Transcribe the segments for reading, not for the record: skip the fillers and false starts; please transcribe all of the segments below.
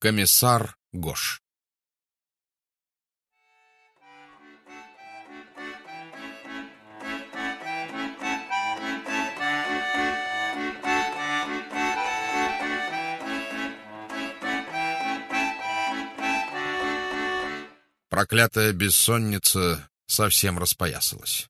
Комиссар Гош. Проклятая бессонница совсем распоясалась.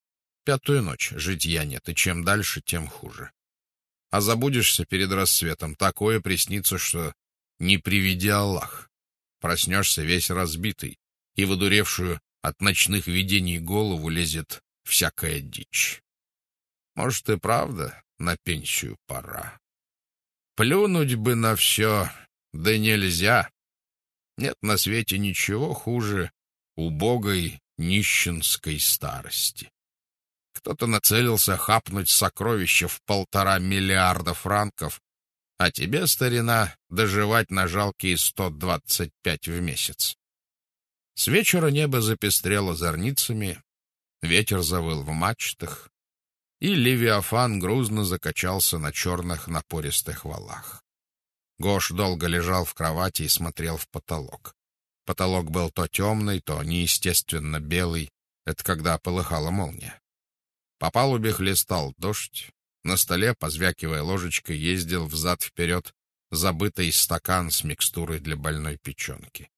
5-ю ночь житья нет, и чем дальше, тем хуже. А забудешься перед рассветом, такое приснится, что не приведи Аллах. Проснешься весь разбитый, и в одуревшую от ночных видений голову лезет всякая дичь. Может, и правда на пенсию пора. Плюнуть бы на все, да нельзя. Нет на свете ничего хуже убогой нищенской старости. Кто-то нацелился хапнуть сокровища в 1,5 миллиарда франков, а тебе, старина, доживать на жалкие 125 в месяц. С вечера небо запестрело зорницами, ветер завыл в мачтах, и Левиафан грузно закачался на черных напористых валах. Гош долго лежал в кровати и смотрел в потолок. Потолок был то темный, то неестественно белый. Это когда полыхала молния. По палубе хлестал дождь. На столе, позвякивая ложечкой, ездил взад-вперед забытый стакан с микстурой для больной печенки.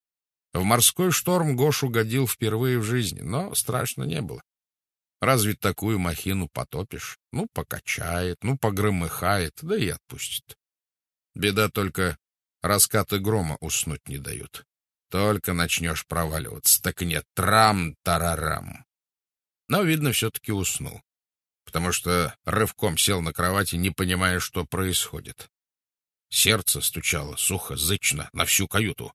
В морской шторм Гош угодил впервые в жизни, но страшно не было. Разве такую махину потопишь? Ну, покачает, ну, погромыхает, да и отпустит. Беда только, раскаты грома уснуть не дают. Только начнешь проваливаться, так нет, трам-тарарам. Но, видно, все-таки уснул, потому что рывком сел на кровати, не понимая, что происходит. Сердце стучало сухо, зычно, на всю каюту.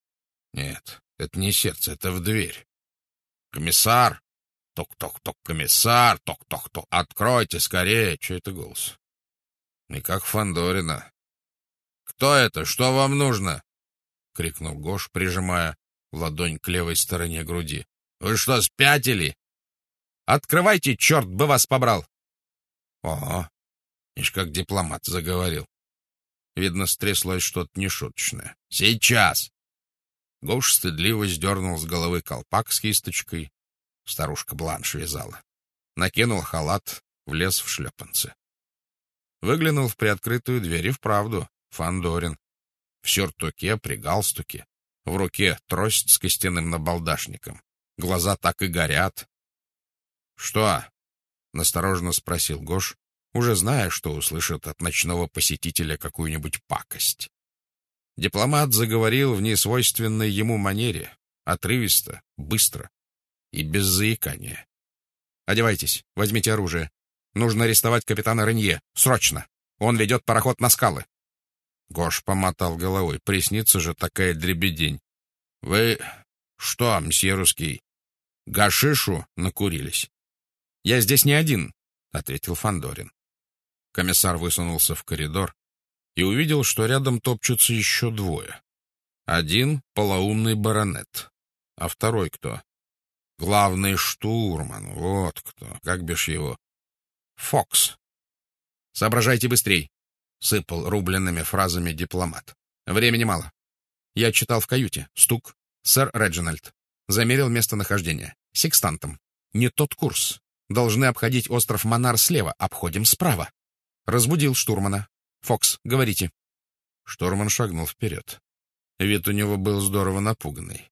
Нет, это не сердце, это в дверь. «Комиссар! Ток-ток-ток, комиссар! Ток-ток-ток! Откройте скорее!» Че это голос? Не как Фандорина. «Кто это? Что вам нужно?» — крикнул Гош, прижимая ладонь к левой стороне груди. «Вы что, спятили? Открывайте, черт бы вас побрал!» Ого, ишь как дипломат заговорил. Видно, стряслось что-то нешуточное. «Сейчас!» Гош стыдливо сдернул с головы колпак с кисточкой. Старушка Бланш вязала. Накинул халат, влез в шлепанцы. Выглянул в приоткрытую дверь и вправду Фандорин. В сюртуке, при галстуке, в руке трость с костяным набалдашником. Глаза так и горят. «Что?» — настороженно спросил Гош, уже зная, что услышит от ночного посетителя какую-нибудь пакость. Дипломат заговорил в несвойственной ему манере, отрывисто, быстро и без заикания. «Одевайтесь, возьмите оружие. Нужно арестовать капитана Ренье. Срочно! Он ведет пароход на скалы!» Гош помотал головой. Приснится же такая дребедень. «Вы что, мсье русский, гашишу накурились?» «Я здесь не один», — ответил Фандорин. Комиссар высунулся в коридор и увидел, что рядом топчутся еще двое. Один — полоумный баронет, а второй кто? Главный штурман, вот кто, как бишь его? Фокс. «Соображайте быстрей», — сыпал рубленными фразами дипломат. «Времени мало. Я читал в каюте. Стук. Сэр Реджинальд. Замерил местонахождение. Секстантом. Не тот курс. Должны обходить остров Монар слева. Обходим справа. Разбудил штурмана. Фокс, говорите». Штурман шагнул вперед. Вид у него был здорово напуганный.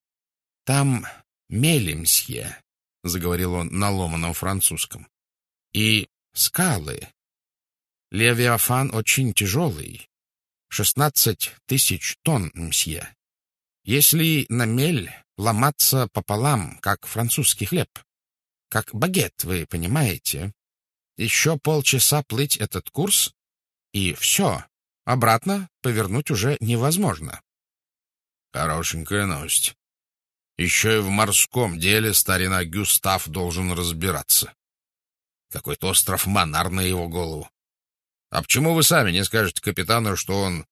«Там мели, мсье», — заговорил он на ломаном французском. «И скалы. Левиафан очень тяжелый. 16 000 тонн, мсье. Если на мель ломаться пополам, как французский хлеб, как багет, вы понимаете, еще полчаса плыть этот курс, и все, обратно повернуть уже невозможно». Хорошенькая новость. Еще и в морском деле старина Гюстав должен разбираться. Какой-то остров Монар на его голову. А почему вы сами не скажете капитану, что он,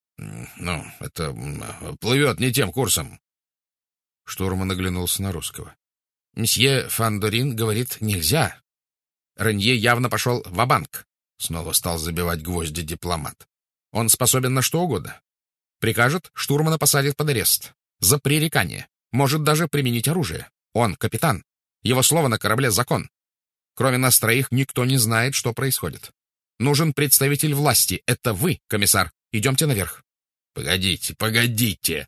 плывет не тем курсом? Штурман оглянулся на русского. «Мсье Фандорин говорит, нельзя. Ренье явно пошел ва-банк», — снова стал забивать гвозди дипломат. «Он способен на что угодно. Прикажет, штурмана посадит под арест. За пререкание. Может даже применить оружие. Он капитан. Его слово на корабле — закон. Кроме нас троих никто не знает, что происходит. Нужен представитель власти. Это вы, комиссар. Идемте наверх. Погодите, погодите.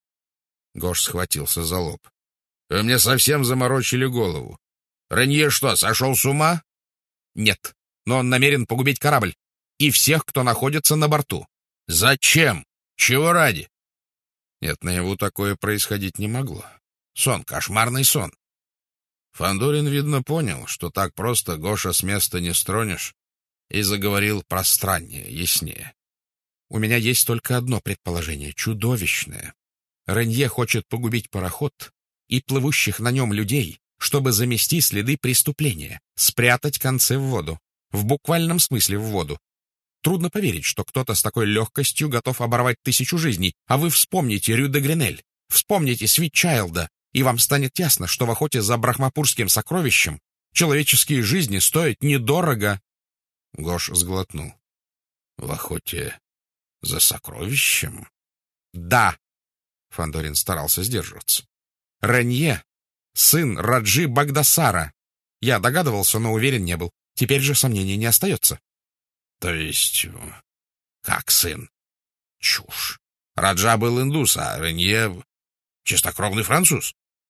Гош схватился за лоб. Вы мне совсем заморочили голову. Ренье что, сошел с ума? Нет, но он намерен погубить корабль и всех, кто находится на борту. Зачем? Чего ради? Нет, наяву такое происходить не могло. Сон, кошмарный сон. Фандорин, видно, понял, что так просто Гоша с места не стронешь, и заговорил пространнее, яснее. У меня есть только одно предположение, чудовищное. Ренье хочет погубить пароход и плывущих на нем людей, чтобы замести следы преступления, спрятать концы в воду. В буквальном смысле в воду. Трудно поверить, что кто-то с такой легкостью готов оборвать 1000 жизней, а вы вспомните Рю де Гренель, вспомните Свитчайлда, и вам станет ясно, что в охоте за брахмапурским сокровищем человеческие жизни стоят недорого. Гош сглотнул. В охоте за сокровищем? Да. Фандорин старался сдерживаться. Ренье — сын Раджи Багдасара. Я догадывался, но уверен не был. Теперь же сомнений не остается. То есть, как сын? Чушь. Раджа был индус, а Ренье — чистокровный француз.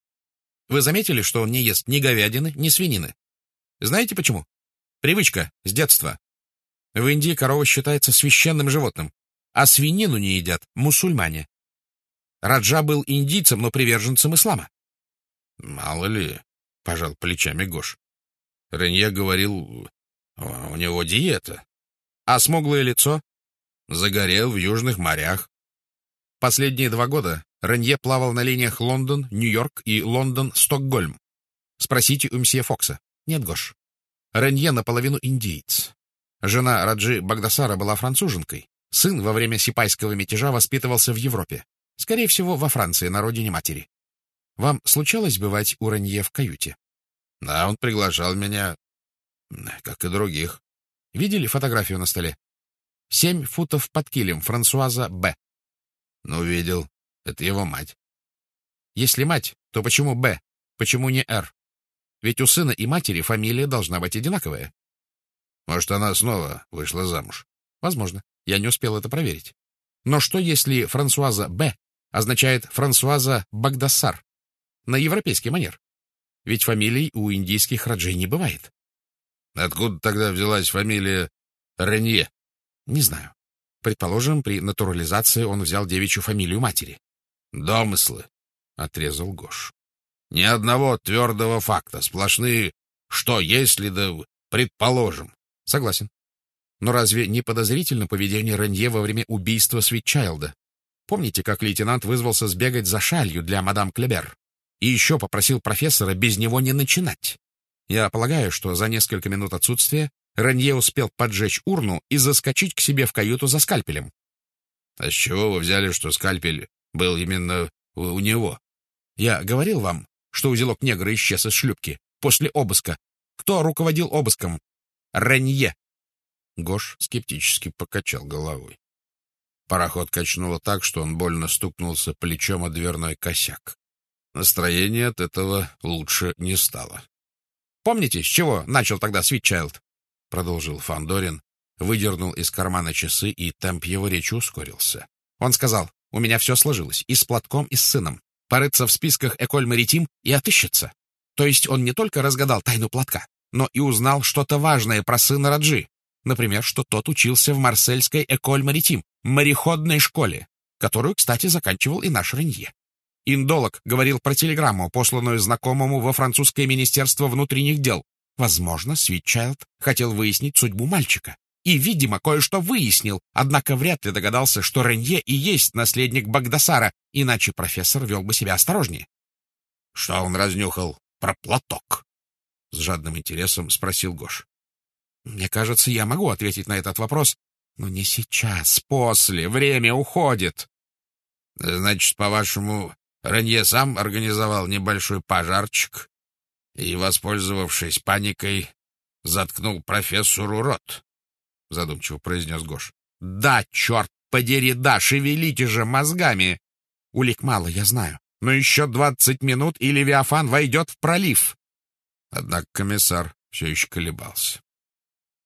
Вы заметили, что он не ест ни говядины, ни свинины? Знаете почему? Привычка с детства. В Индии корова считается священным животным, а свинину не едят мусульмане. Раджа был индийцем, но приверженцем ислама. Мало ли, пожал плечами Гош. Ренье говорил, у него диета. А смуглое лицо? Загорел в южных морях. Последние 2 года Ренье плавал на линиях Лондон, Нью-Йорк и Лондон-Стокгольм. Спросите у мсье Фокса. Нет, Гош. Ренье наполовину индиец. Жена Раджи Багдасара была француженкой. Сын во время сипайского мятежа воспитывался в Европе. Скорее всего, во Франции, на родине матери. Вам случалось бывать у Ренье в каюте? Да, он приглашал меня, как и других. Видели фотографию на столе? 7 футов под килем, Франсуаза Б. Ну, видел. Это его мать. Если мать, то почему Б? Почему не Р? Ведь у сына и матери фамилия должна быть одинаковая. Может, она снова вышла замуж? Возможно. Я не успел это проверить. Но что, если Франсуаза Б означает Франсуаза Багдасар? На европейский манер. Ведь фамилий у индийских раджей не бывает. Откуда тогда взялась фамилия Ренье? Не знаю. Предположим, при натурализации он взял девичью фамилию матери. Домыслы, — отрезал Гош. Ни одного твердого факта, сплошные «что если да предположим». Согласен. Но разве не подозрительно поведение Ренье во время убийства Свитчайлда? Помните, как лейтенант вызвался сбегать за шалью для мадам Клебер? И еще попросил профессора без него не начинать. Я полагаю, что за несколько минут отсутствия Ренье успел поджечь урну и заскочить к себе в каюту за скальпелем. А с чего вы взяли, что скальпель был именно у него? Я говорил вам, что узелок негра исчез из шлюпки после обыска. Кто руководил обыском? Ренье. Гош скептически покачал головой. Пароход качнуло так, что он больно стукнулся плечом о дверной косяк. Настроение от этого лучше не стало. «Помните, с чего начал тогда Свитчайлд?» — продолжил Фандорин, выдернул из кармана часы, и темп его речи ускорился. Он сказал: «У меня все сложилось, и с платком, и с сыном. Порыться в списках Эколь Маритим и отыщется». То есть он не только разгадал тайну платка, но и узнал что-то важное про сына Раджи. Например, что тот учился в марсельской Эколь Маритим, мореходной школе, которую, кстати, заканчивал и наш Ренье. Индолог говорил про телеграмму, посланную знакомому во французское министерство внутренних дел. Возможно, Свитчайлд хотел выяснить судьбу мальчика. И, видимо, кое-что выяснил, однако вряд ли догадался, что Ренье и есть наследник Багдасара, иначе профессор вел бы себя осторожнее. — Что он разнюхал про платок? — с жадным интересом спросил Гош. — Мне кажется, я могу ответить на этот вопрос, но не сейчас, после, время уходит. — Значит, по-вашему, Ренье сам организовал небольшой пожарчик и, воспользовавшись паникой, заткнул профессору рот? — задумчиво произнес Гош. — Да, черт подери, да, шевелите же мозгами! Улик мало, я знаю, но еще 20 минут, и Левиафан войдет в пролив. Однако комиссар все еще колебался.